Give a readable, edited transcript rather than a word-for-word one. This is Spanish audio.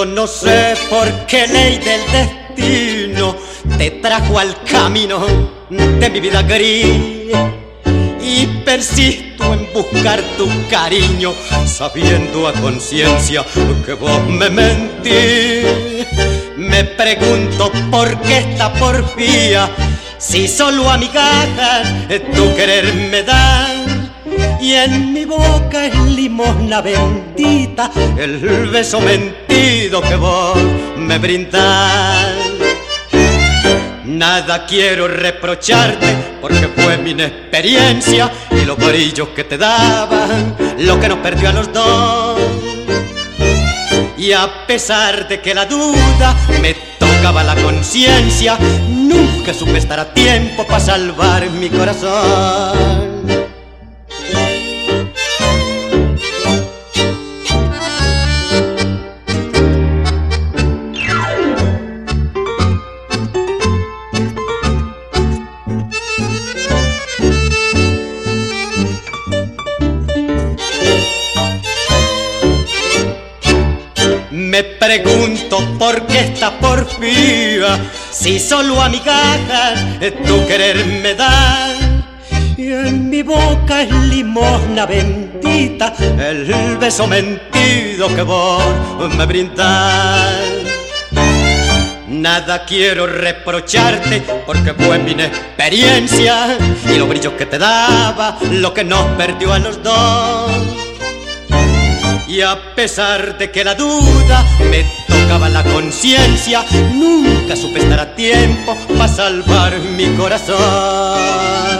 Yo no sé por qué ley del destino te trajo al camino de mi vida gris, y persisto en buscar tu cariño, sabiendo a conciencia que vos me mentís. Me pregunto por qué esta porfía, si solo a migajas tu querer me das, y en mi boca es limosna bendita el beso mentido que vos me brindás. Nada quiero reprocharte, porque fue mi inexperiencia y los brillos que te daban lo que nos perdió a los dos. Y a pesar de que la duda me tocaba la conciencia, nunca supe estar a tiempo para salvar mi corazón. Me pregunto por qué esta porfía, si solo a migajas tu querer me da, y en mi boca es limosna bendita el beso mentido que vos me brindás. Nada quiero reprocharte, porque fue mi inexperiencia y los brillos que te daba lo que nos perdió a los dos. Y a pesar de que la duda me tocaba la conciencia, nunca supe estar a tiempo para salvar mi corazón.